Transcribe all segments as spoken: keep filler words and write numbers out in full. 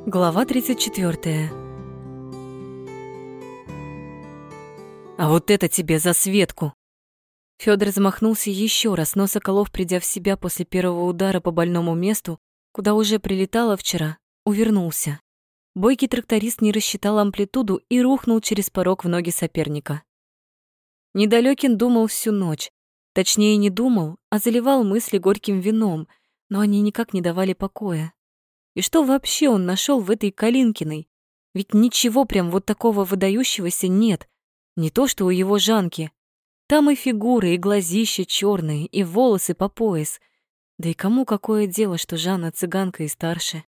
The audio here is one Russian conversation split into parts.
Глава тридцать четвёртая. «А вот это тебе за Светку!» Фёдор замахнулся еще раз, но Соколов, придя в себя после первого удара по больному месту, куда уже прилетало вчера, увернулся. Бойкий тракторист не рассчитал амплитуду и рухнул через порог в ноги соперника. Недалёкин думал всю ночь. Точнее, не думал, а заливал мысли горьким вином, но они никак не давали покоя. И что вообще он нашел в этой Калинкиной? Ведь ничего прям вот такого выдающегося нет. Не то, что у его Жанки. Там и фигуры, и глазища черные, и волосы по пояс. Да и кому какое дело, что Жанна цыганка и старше?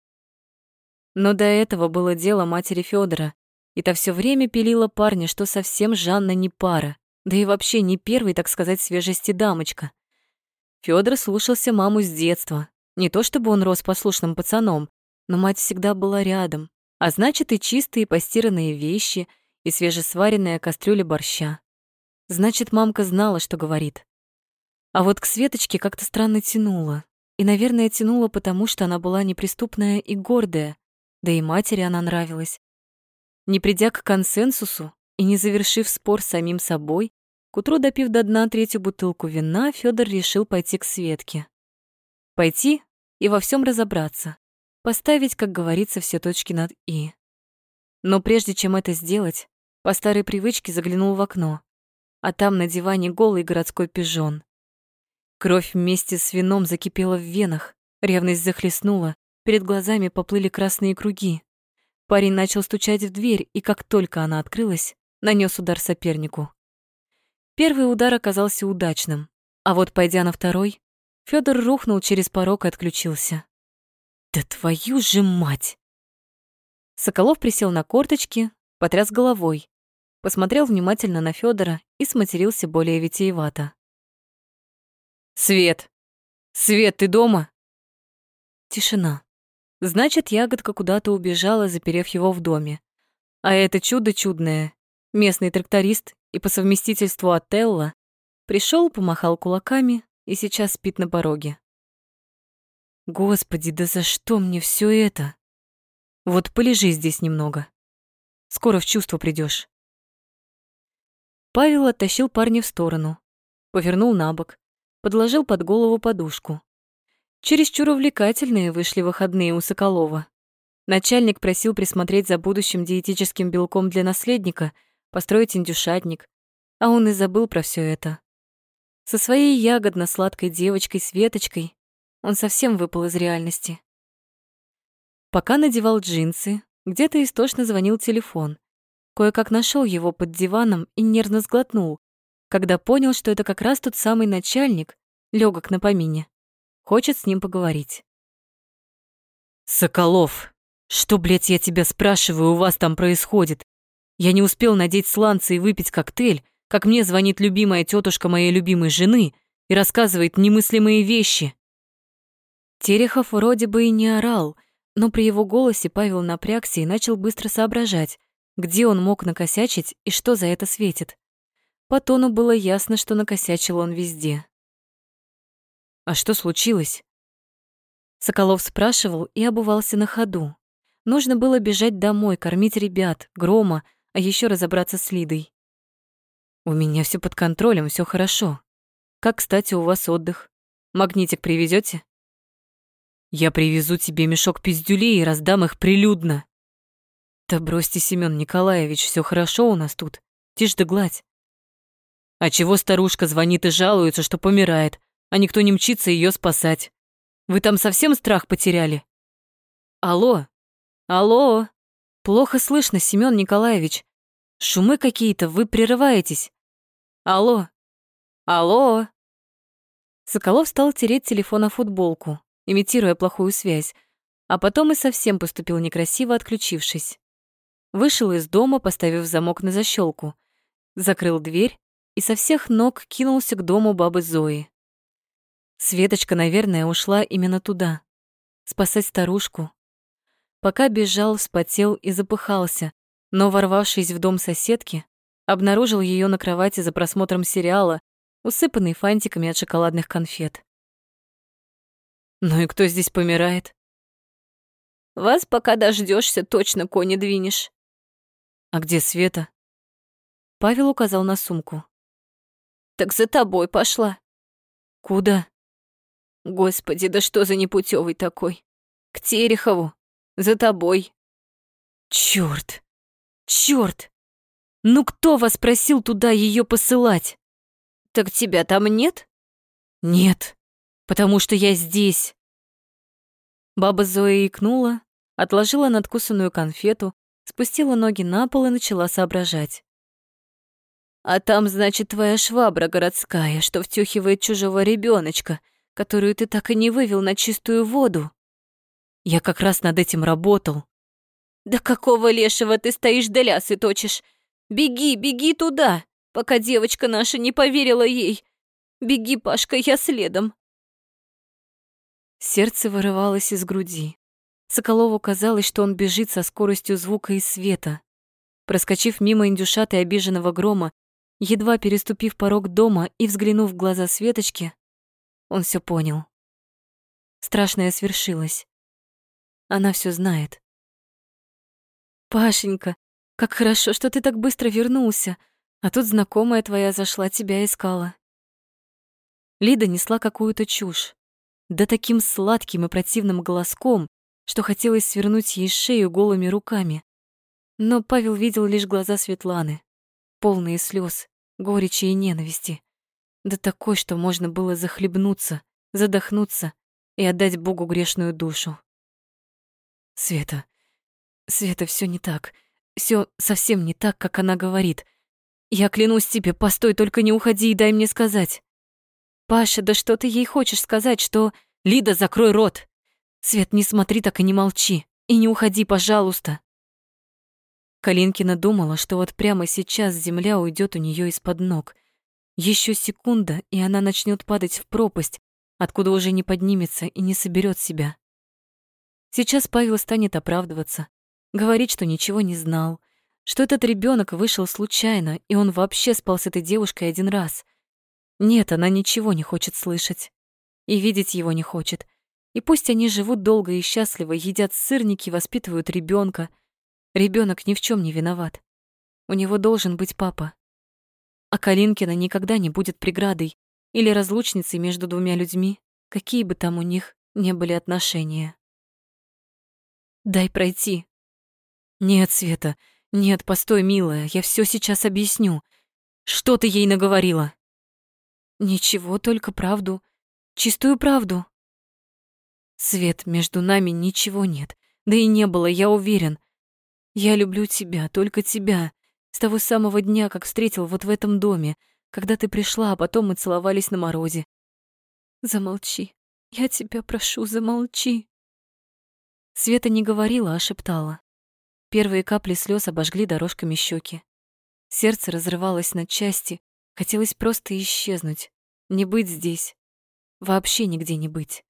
Но до этого было дело матери Фёдора, и та все время пилила парня, что совсем Жанна не пара, да и вообще не первой, так сказать, свежести дамочка. Фёдор слушался маму с детства. Не то чтобы он рос послушным пацаном, но мать всегда была рядом, а значит, и чистые постиранные вещи, и свежесваренная кастрюля борща. Значит, мамка знала, что говорит. А вот к Светочке как-то странно тянуло. И, наверное, тянуло потому, что она была неприступная и гордая, да и матери она нравилась. Не придя к консенсусу и не завершив спор с самим собой, к утру допив до дна третью бутылку вина, Фёдор решил пойти к Светке. Пойти и во всем разобраться. Поставить, как говорится, все точки над «и». Но прежде чем это сделать, по старой привычке заглянул в окно, а там на диване голый городской пижон. Кровь вместе с вином закипела в венах, ревность захлестнула, перед глазами поплыли красные круги. Парень начал стучать в дверь, и как только она открылась, нанес удар сопернику. Первый удар оказался удачным, а вот пойдя на второй, Фёдор рухнул через порог и отключился. «Да твою же мать!» Соколов присел на корточки, потряс головой, посмотрел внимательно на Фёдора и сматерился более витиевато. «Свет! Свет, ты дома?» Тишина. Значит, ягодка куда-то убежала, заперев его в доме. А это чудо чудное, местный тракторист и по совместительству Отелло, пришел, помахал кулаками и сейчас спит на пороге. Господи, да за что мне все это? Вот полежи здесь немного. Скоро в чувство придешь. Павел оттащил парня в сторону, повернул на бок, подложил под голову подушку. Чересчур увлекательные вышли выходные у Соколова. Начальник просил присмотреть за будущим диетическим белком для наследника, построить индюшатник, а он и забыл про все это. Со своей ягодно-сладкой девочкой Светочкой он совсем выпал из реальности. Пока надевал джинсы, где-то истошно звонил телефон. Кое-как нашел его под диваном и нервно сглотнул, когда понял, что это как раз тот самый начальник, лёгок на помине, хочет с ним поговорить. «Соколов, что, блядь, я тебя спрашиваю, у вас там происходит? Я не успел надеть сланцы и выпить коктейль, как мне звонит любимая тетушка моей любимой жены и рассказывает немыслимые вещи». Терехов вроде бы и не орал, но при его голосе Павел напрягся и начал быстро соображать, где он мог накосячить и что за это светит. По тону было ясно, что накосячил он везде. «А что случилось?» Соколов спрашивал и обувался на ходу. Нужно было бежать домой, кормить ребят, Грома, а еще разобраться с Лидой. «У меня все под контролем, все хорошо. Как, кстати, у вас отдых? Магнитик привезете? Я привезу тебе мешок пиздюлей и раздам их прилюдно». «Да бросьте, Семён Николаевич, все хорошо у нас тут. Тишь да гладь». «А чего старушка звонит и жалуется, что помирает, а никто не мчится ее спасать? Вы там совсем страх потеряли?» «Алло, алло, плохо слышно, Семён Николаевич. Шумы какие-то, вы прерываетесь. Алло, алло». Соколов стал тереть телефон о футболку, имитируя плохую связь, а потом и совсем поступил некрасиво, отключившись. Вышел из дома, поставив замок на защелку, закрыл дверь и со всех ног кинулся к дому бабы Зои. Светочка, наверное, ушла именно туда, спасать старушку. Пока бежал, вспотел и запыхался, но, ворвавшись в дом соседки, обнаружил ее на кровати за просмотром сериала, усыпанной фантиками от шоколадных конфет. «Ну и кто здесь помирает?» Вас, пока дождешься, точно кони двинешь. А где Света? Павел указал на сумку. Так за тобой пошла. Куда? Господи, да что за непутевый такой? К Терехову. За тобой. Чёрт! Чёрт! Ну кто вас просил туда ее посылать? Так тебя там нет? Нет, потому что я здесь. Баба Зоя икнула, отложила надкусанную конфету, спустила ноги на пол и начала соображать. А там, значит, твоя швабра городская, что втюхивает чужого ребеночка, которую ты так и не вывел на чистую воду. Я как раз над этим работал. Да какого лешего ты стоишь да лясы точишь? Беги, беги туда, пока девочка наша не поверила ей. Беги, Пашка, я следом. Сердце вырывалось из груди. Соколову казалось, что он бежит со скоростью звука и света. Проскочив мимо индюшатой обиженного Грома, едва переступив порог дома и взглянув в глаза Светочки, он все понял. Страшное свершилось. Она все знает. «Пашенька, как хорошо, что ты так быстро вернулся, а тут знакомая твоя зашла, тебя искала». Лида несла какую-то чушь, да таким сладким и противным голоском, что хотелось свернуть ей шею голыми руками. Но Павел видел лишь глаза Светланы, полные слез, горечи и ненависти, да такой, что можно было захлебнуться, задохнуться и отдать Богу грешную душу. «Света, Света, все не так. Все совсем не так, как она говорит. Я клянусь тебе, постой, только не уходи и дай мне сказать». «Паша, да что ты ей хочешь сказать, что...» «Лида, закрой рот! Свет, не смотри так и не молчи. И не уходи, пожалуйста». Калинкина думала, что вот прямо сейчас земля уйдет у нее из-под ног. Еще секунда, и она начнет падать в пропасть, откуда уже не поднимется и не соберет себя. Сейчас Павел станет оправдываться, говорить, что ничего не знал, что этот ребенок вышел случайно, и он вообще спал с этой девушкой один раз. Нет, она ничего не хочет слышать. И видеть его не хочет. И пусть они живут долго и счастливо, едят сырники, воспитывают ребенка. Ребенок ни в чем не виноват. У него должен быть папа. А Калинкина никогда не будет преградой или разлучницей между двумя людьми, какие бы там у них не были отношения. «Дай пройти». «Нет, Света, нет, постой, милая, я все сейчас объясню. Что ты ей наговорила?» «Ничего, только правду. Чистую правду». «Свет, между нами ничего нет. Да и не было, я уверен. Я люблю тебя, только тебя. С того самого дня, как встретил вот в этом доме, когда ты пришла, а потом мы целовались на морозе». «Замолчи. Я тебя прошу, замолчи». Света не говорила, а шептала. Первые капли слез обожгли дорожками щеки. Сердце разрывалось на части, хотелось просто исчезнуть, не быть здесь, вообще нигде не быть.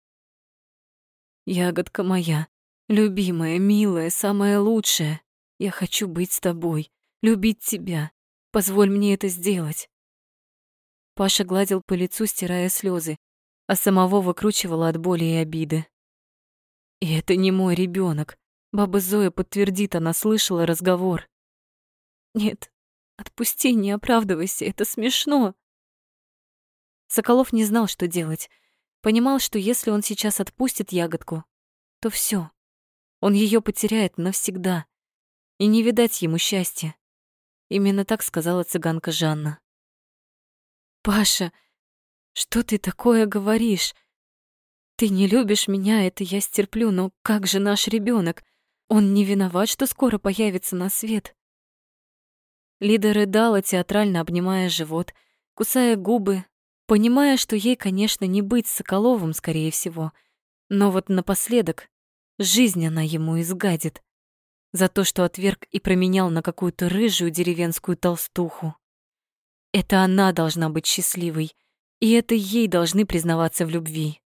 «Ягодка моя, любимая, милая, самая лучшая, я хочу быть с тобой, любить тебя, позволь мне это сделать». Паша гладил по лицу, стирая слезы, а самого выкручивала от боли и обиды. И это не мой ребенок. Баба Зоя подтвердит, она слышала разговор. «Нет, отпусти, не оправдывайся, это смешно». Соколов не знал, что делать. Понимал, что если он сейчас отпустит ягодку, то все, он ее потеряет навсегда. И не видать ему счастья. Именно так сказала цыганка Жанна. «Паша, что ты такое говоришь? Ты не любишь меня, это я стерплю, но как же наш ребенок? Он не виноват, что скоро появится на свет». Лида рыдала, театрально обнимая живот, кусая губы, понимая, что ей, конечно, не быть с Соколовым, скорее всего, но вот напоследок жизнь она ему изгадит за то, что отверг и променял на какую-то рыжую деревенскую толстуху. Это она должна быть счастливой, и это ей должны признаваться в любви.